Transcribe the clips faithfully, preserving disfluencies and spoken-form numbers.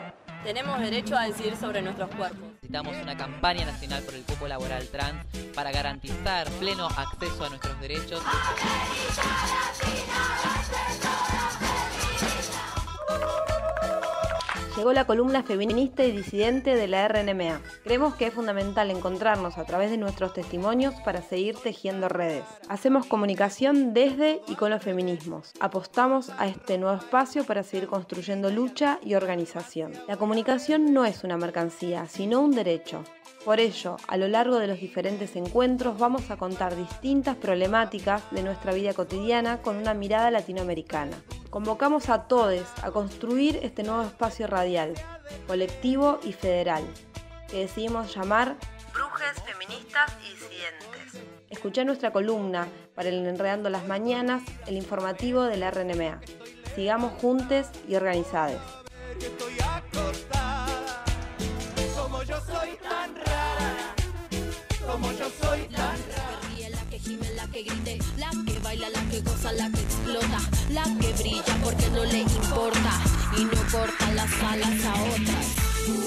Tenemos derecho a decidir sobre nuestros cuerpos. Necesitamos una campaña nacional por el cupo laboral trans para garantizar pleno acceso a nuestros derechos. Llegó la columna feminista y disidente de la R N M A. Creemos que es fundamental encontrarnos a través de nuestros testimonios para seguir tejiendo redes. Hacemos comunicación desde y con los feminismos. Apostamos a este nuevo espacio para seguir construyendo lucha y organización. La comunicación no es una mercancía, sino un derecho. Por ello, a lo largo de los diferentes encuentros vamos a contar distintas problemáticas de nuestra vida cotidiana con una mirada latinoamericana. Convocamos a todos a construir este nuevo espacio radial, colectivo y federal, que decidimos llamar Brujes Feministas y Disidentes. Escuchá nuestra columna para el Enredando las Mañanas, el informativo de la R N M A. Sigamos juntes y organizados. Como yo soy tan rara, como yo soy tan rara. La que ríe, la que gime, la que grite, la que baila, la que goza, la que explota, la que brilla porque no le importa y no corta las alas a otras.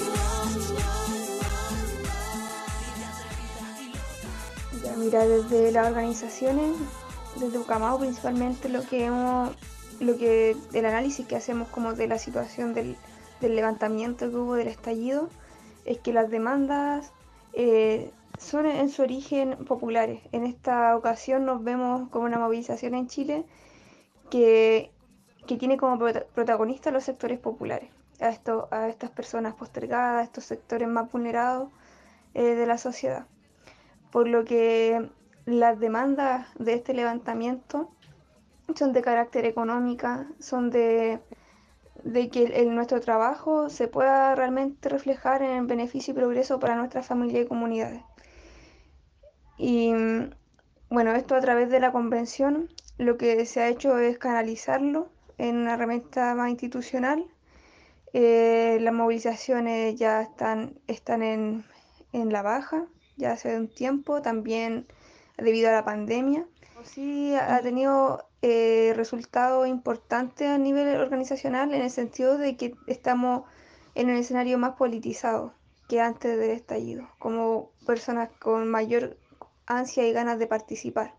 Ya, mira, desde las organizaciones, desde Ucamau principalmente, lo que hemos, lo que el análisis que hacemos como de la situación del, del levantamiento que hubo del estallido, es que las demandas eh, son en su origen populares. En esta ocasión nos vemos como una movilización en Chile que, que tiene como protagonistas los sectores populares, a, esto, a estas personas postergadas, a estos sectores más vulnerados eh, de la sociedad. Por lo que las demandas de este levantamiento son de carácter económico, son de... de que el, nuestro trabajo se pueda realmente reflejar en el beneficio y progreso para nuestra familia y comunidades. Y bueno, esto a través de la convención lo que se ha hecho es canalizarlo en una herramienta más institucional. Eh, las movilizaciones ya están, están en, en la baja, ya hace un tiempo, también debido a la pandemia. Sí ha tenido eh, resultados importantes a nivel organizacional en el sentido de que estamos en un escenario más politizado que antes del estallido, como personas con mayor ansia y ganas de participar.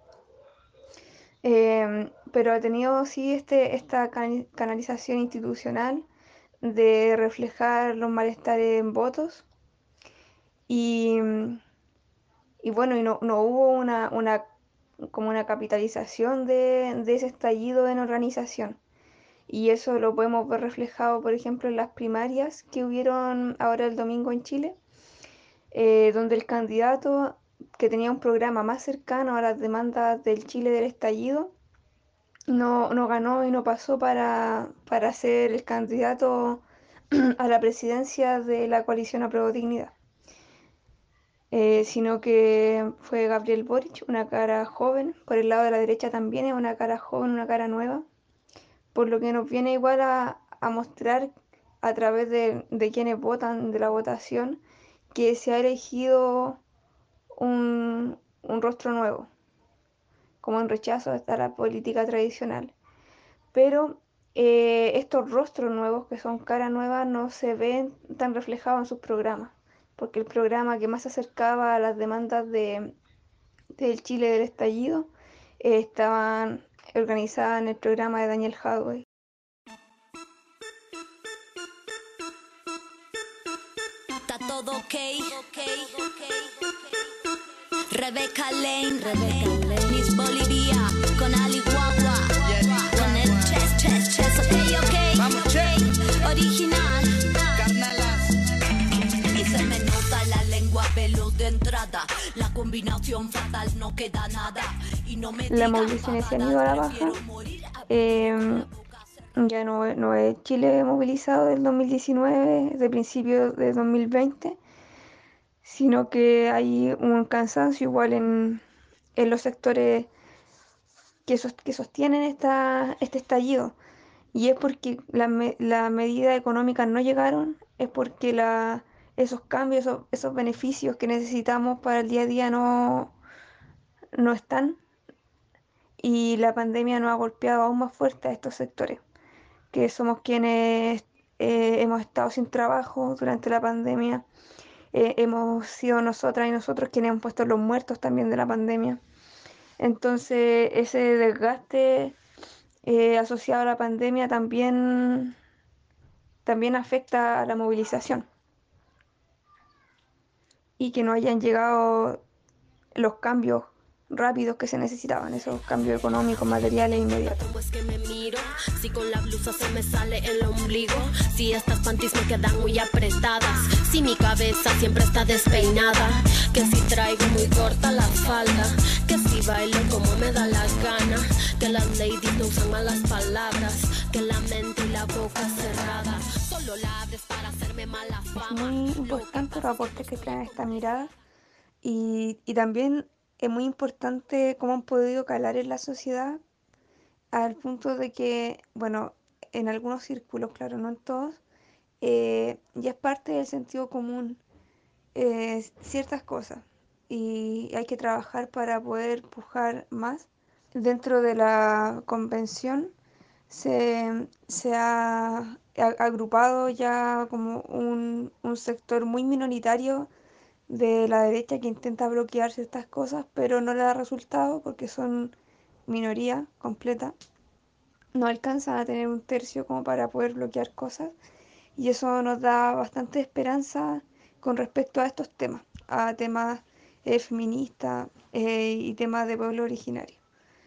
Eh, pero ha tenido sí este, esta canalización institucional de reflejar los malestares en votos y, y bueno, y no, no hubo una, una como una capitalización de, de ese estallido en organización. Y eso lo podemos ver reflejado, por ejemplo, en las primarias que hubieron ahora el domingo en Chile, eh, donde el candidato que tenía un programa más cercano a las demandas del Chile del estallido, no, no ganó y no pasó para, para ser el candidato a la presidencia de la coalición Apruebo Dignidad. Eh, sino que fue Gabriel Boric, una cara joven, por el lado de la derecha también es una cara joven, una cara nueva, por lo que nos viene igual a, a mostrar a través de, de quienes votan, de la votación, que se ha elegido un, un rostro nuevo, como en rechazo a la política tradicional. Pero eh, estos rostros nuevos, que son caras nuevas, no se ven tan reflejados en sus programas, porque el programa que más se acercaba a las demandas de, del Chile del estallido eh, estaban organizadas en el programa de Daniel Jadwe. Está todo ok, okay, okay. Rebecca Lane, Rebecca Lane, Miss Bolivia, con Ali Guagua, con el chess, chess, chess, ok, ok, vamos, okay. Original, carnalas. Y se me nota la lengua veloz de entrada, la combinación fatal no queda nada. Y no me la movilización se han ido a la baja. Eh, ya no, no es Chile movilizado del dos mil diecinueve, de principios de dos mil veinte, sino que hay un cansancio igual en, en los sectores que, sos, que sostienen esta, este estallido. Y es porque las me, la medidas económicas no llegaron, es porque la, esos cambios, esos, esos beneficios que necesitamos para el día a día no, no están. Y la pandemia nos ha golpeado aún más fuerte a estos sectores, que somos quienes eh, hemos estado sin trabajo durante la pandemia, eh, hemos sido nosotras y nosotros quienes hemos puesto los muertos también de la pandemia. Entonces ese desgaste eh, asociado a la pandemia también, también afecta a la movilización y que no hayan llegado los cambios rápidos que se necesitaban, esos cambios económicos, materiales inmediatos. ¿Cómo es que me miro? Si con la blusa se me sale el ombligo, si estas panties me quedan muy apretadas, si mi cabeza siempre está despeinada, que si traigo muy corta la falda, que si bailo como me da la gana, que las ladies no usan malas palabras, que la mente y la boca cerrada, solo la abres para hacerme mala fama. Es muy importante los aportes que traen esta mirada y, y también es muy importante cómo han podido calar en la sociedad al punto de que, bueno, en algunos círculos, claro, no en todos, eh, ya es parte del sentido común eh, ciertas cosas y hay que trabajar para poder pujar más. Dentro de la convención se, se ha a- agrupado ya como un, un sector muy minoritario de la derecha que intenta bloquear ciertas cosas, pero no le da resultado porque son minoría completa. No alcanzan a tener un tercio como para poder bloquear cosas y eso nos da bastante esperanza con respecto a estos temas, a temas eh, feministas eh, y temas de pueblo originario.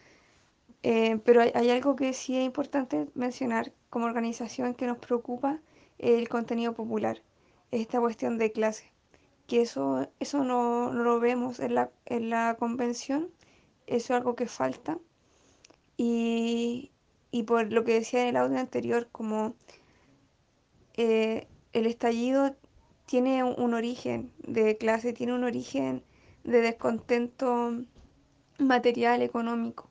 Eh, pero hay, hay algo que sí es importante mencionar como organización que nos preocupa, el contenido popular, esta cuestión de clase, que eso, eso no, no lo vemos en la, en la convención, eso es algo que falta. Y, y por lo que decía en el audio anterior, como eh, el estallido tiene un, un origen de clase, tiene un origen de descontento material, económico.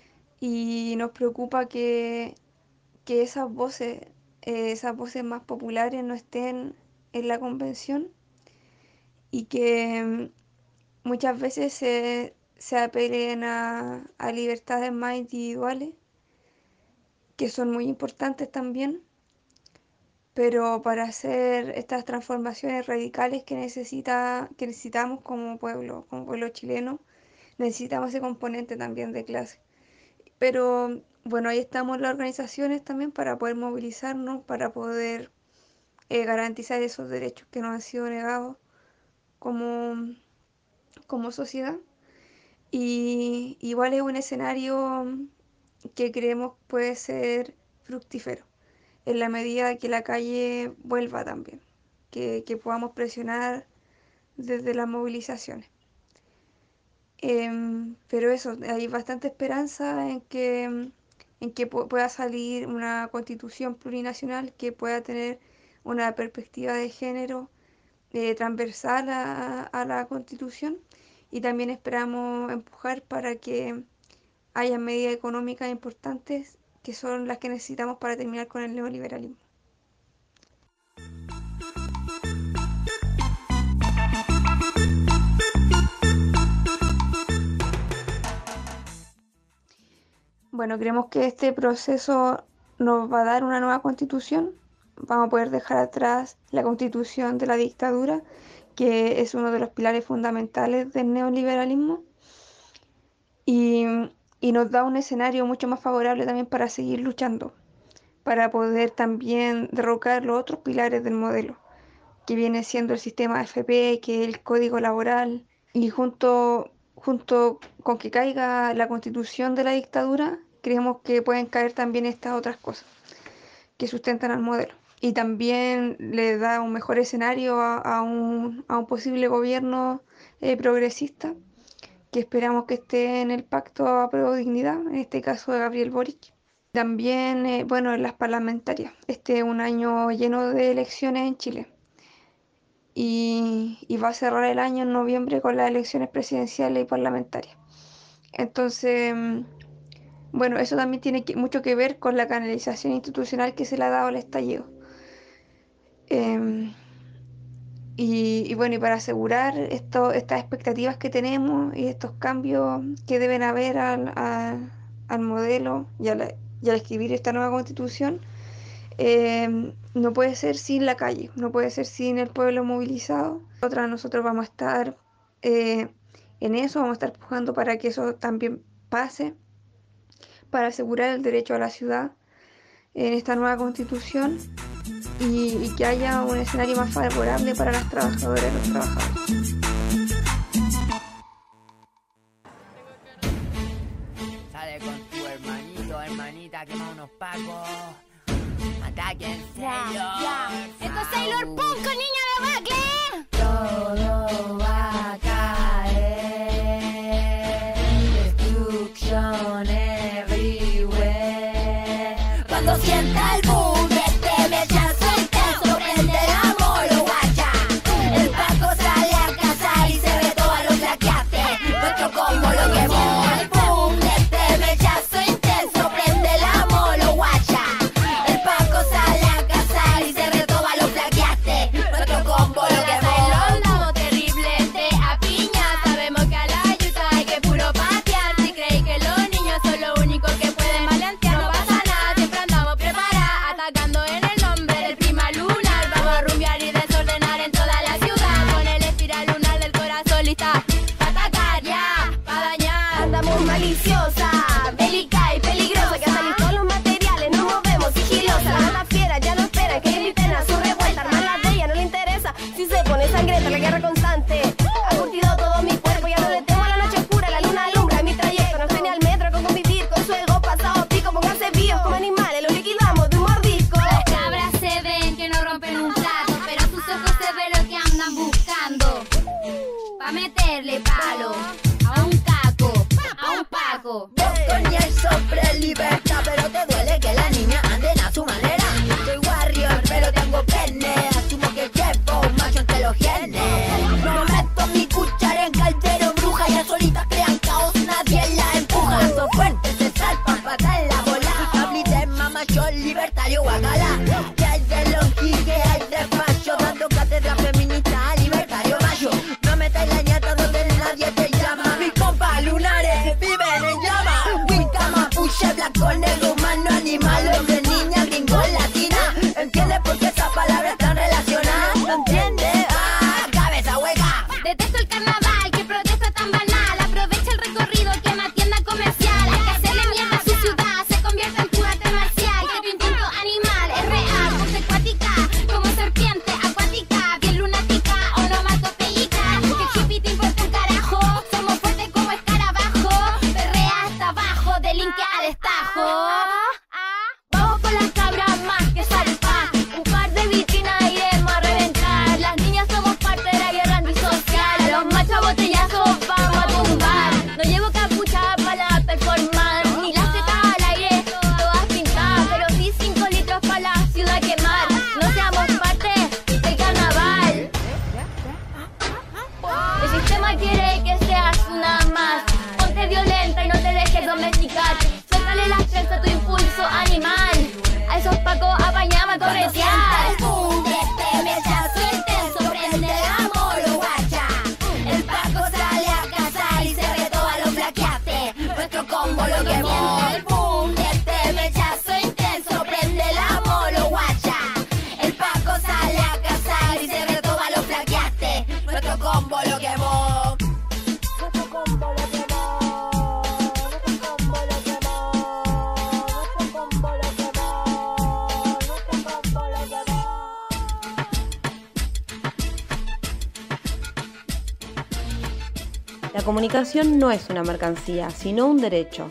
Y nos preocupa que, que esas voces, eh, esas voces más populares no estén en la convención y que mm, muchas veces se, se apelen a, a libertades más individuales, que son muy importantes también, pero para hacer estas transformaciones radicales que, necesita, que necesitamos como pueblo, como pueblo chileno, necesitamos ese componente también de clase. Pero bueno, ahí estamos las organizaciones también para poder movilizarnos, para poder eh, garantizar esos derechos que nos han sido negados como, como sociedad. Y igual es un escenario que creemos puede ser fructífero en la medida que la calle vuelva también, que, que podamos presionar desde las movilizaciones. Em, pero eso, hay bastante esperanza en que, en que pu- pueda salir una constitución plurinacional que pueda tener una perspectiva de género eh, transversal a, a la constitución y también esperamos empujar para que haya medidas económicas importantes que son las que necesitamos para terminar con el neoliberalismo. Bueno, creemos que este proceso nos va a dar una nueva constitución. Vamos a poder dejar atrás la constitución de la dictadura, que es uno de los pilares fundamentales del neoliberalismo, y, y nos da un escenario mucho más favorable también para seguir luchando, para poder también derrocar los otros pilares del modelo, que viene siendo el sistema de F P, que es el código laboral, y junto, junto con que caiga la constitución de la dictadura, creemos que pueden caer también estas otras cosas que sustentan al modelo. Y también le da un mejor escenario a, a, un, a un posible gobierno eh, progresista, que esperamos que esté en el pacto a prueba de dignidad, en este caso de Gabriel Boric. También, eh, bueno, en las parlamentarias. Este es un año lleno de elecciones en Chile. Y, y va a cerrar el año en noviembre con las elecciones presidenciales y parlamentarias. Entonces, mm, bueno, eso también tiene que- mucho que ver con la canalización institucional que se le ha dado al estallido. Em, y, y bueno, y para asegurar esto, estas expectativas que tenemos y estos cambios que deben haber al, al- al modelo y al, y al escribir esta nueva constitución, eh, no puede ser sin la calle, no puede ser sin el pueblo movilizado. Nosotras, nosotros vamos a estar eh, en eso, vamos a estar empujando para que eso también pase, para asegurar el derecho a la ciudad en esta nueva constitución y, y que haya un escenario más favorable para las trabajadoras y los trabajadores. Sale con tu hermanito, hermanita, quema unos pacos. Ataquen Sailor. Esto es Sailor Punk, niña de Bacle. Todo va a caer. Destruction everywhere. Cuando sienta el boom de este mechazo intenso, prende la molo guacha. El Paco sale a cazar y se ve todo a los flaqueates. Nuestro combo lo quemó. El boom de este mechazo intenso, prende la molo guacha. El Paco sale a cazar y se ve todo a los flaqueates. Nuestro combo lo quemó. Andamos terribles de a piña. Sabemos que a la yuta hay que puro patear. Si creéis que los niños son los únicos que pueden maleantear, no pasa nada, siempre andamos preparados, atacando en el nombre del prima lunar. Vamos a rumbear y desordenar en toda la ciudad, con el espiral lunar del corazón lista pa' atacar, ya, pa' dañar. Andamos maliciosa, bélica y peligrosa, que hasta listos los materiales nos movemos sigilosa. La banda fiera ya no espera que griten a su revuelta, armar la de ella no le interesa si se pone sangrienta. La guerra constante ha curtido todo mi cuerpo, ya no le temo a la noche oscura, la luna alumbra mi trayecto. No estoy ni al metro con convivir con su ego pasado pico, pónganse vivos como animales, los liquidamos de un mordisco. Las cabras se ven que no rompen un plato, pero sus ojos se ve lo que andan buscando, pa' meterle palo a un caco, a un paco. Con el sobre libertad, pero te duele que la niña anden a su manera. Soy warrior, pero tengo pene. Asumo que llevo un macho entre los genes. No meto mi cuchara en caldero, bruja. Ya solitas crean caos, nadie la empuja. Son fuertes, se salpan, patan la bola. Habli de mamá, yo libertario, guacala. Que hay de longi, que hay de facho, dando cátedra feminista, libertario macho. No metáis la ñata donde nadie te llama. Mis compas lunares viven en llama. Winca, mapuche, blanco, negro, humano, animal, hombre, niña, gringo, latina. ¿Entiendes por qué esas palabras están relacionadas? ¿No entiendes? Ah, cabeza hueca. Detesto el carnaval, que protesta tan banal. Aprovecha el recorrido que una tienda comercial. Hay que hacerle mierda a su ciudad, se convierte en pura arte marcial. Que tu instinto animal es real, pose acuática, como serpiente acuática, bien lunática, onomatopeica. Que el hippie te importa un carajo, somos fuertes como escarabajo. Perrea hasta abajo, delinque a destajo. Vamos con las cabras más que salpa, un par de vitrinas iremos a reventar. Las niñas somos parte de la guerra antisocial, a los machos botellazos vamos a tumbar. No llevo capucha para la performance, ni las tetas al aire, todas pintadas, pero sí cinco litros para la ciudad quemar. No seamos parte del carnaval. El sistema quiere que seas una más. Ponte violenta y no te dejes domesticar. Suéltale las trenzas a tu impulso animal. A esos pacos apañamos a corretear. El boom de este mechazo intenso, prende la molo guacha. El Paco sale a cazar y se retó a los flaqueates. Nuestro combo lo quemó. El boom de este mechazo intenso, prende la molo guacha. El Paco sale a cazar y se retó a los flaqueates. Nuestro combo lo quemó. Nuestro combo lo quemó. Nuestro combo lo quemó. Nuestro combo lo quemó. Nuestro combo lo quemó. La comunicación no es una mercancía, sino un derecho.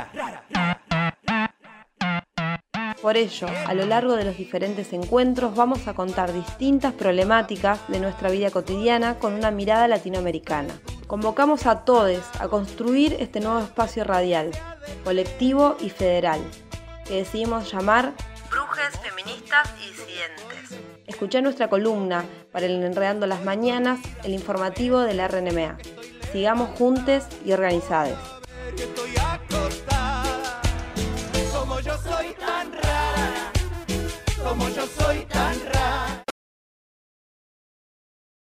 Por ello, a lo largo de los diferentes encuentros vamos a contar distintas problemáticas de nuestra vida cotidiana con una mirada latinoamericana. Convocamos a todos a construir este nuevo espacio radial, colectivo y federal, que decidimos llamar Brujes Feministas y Disidentes. Escuchá nuestra columna para el Enredando las Mañanas, el informativo de la R N M A. Sigamos juntos y organizados. Estoy acostada, como yo soy tan rara, como yo soy tan rara.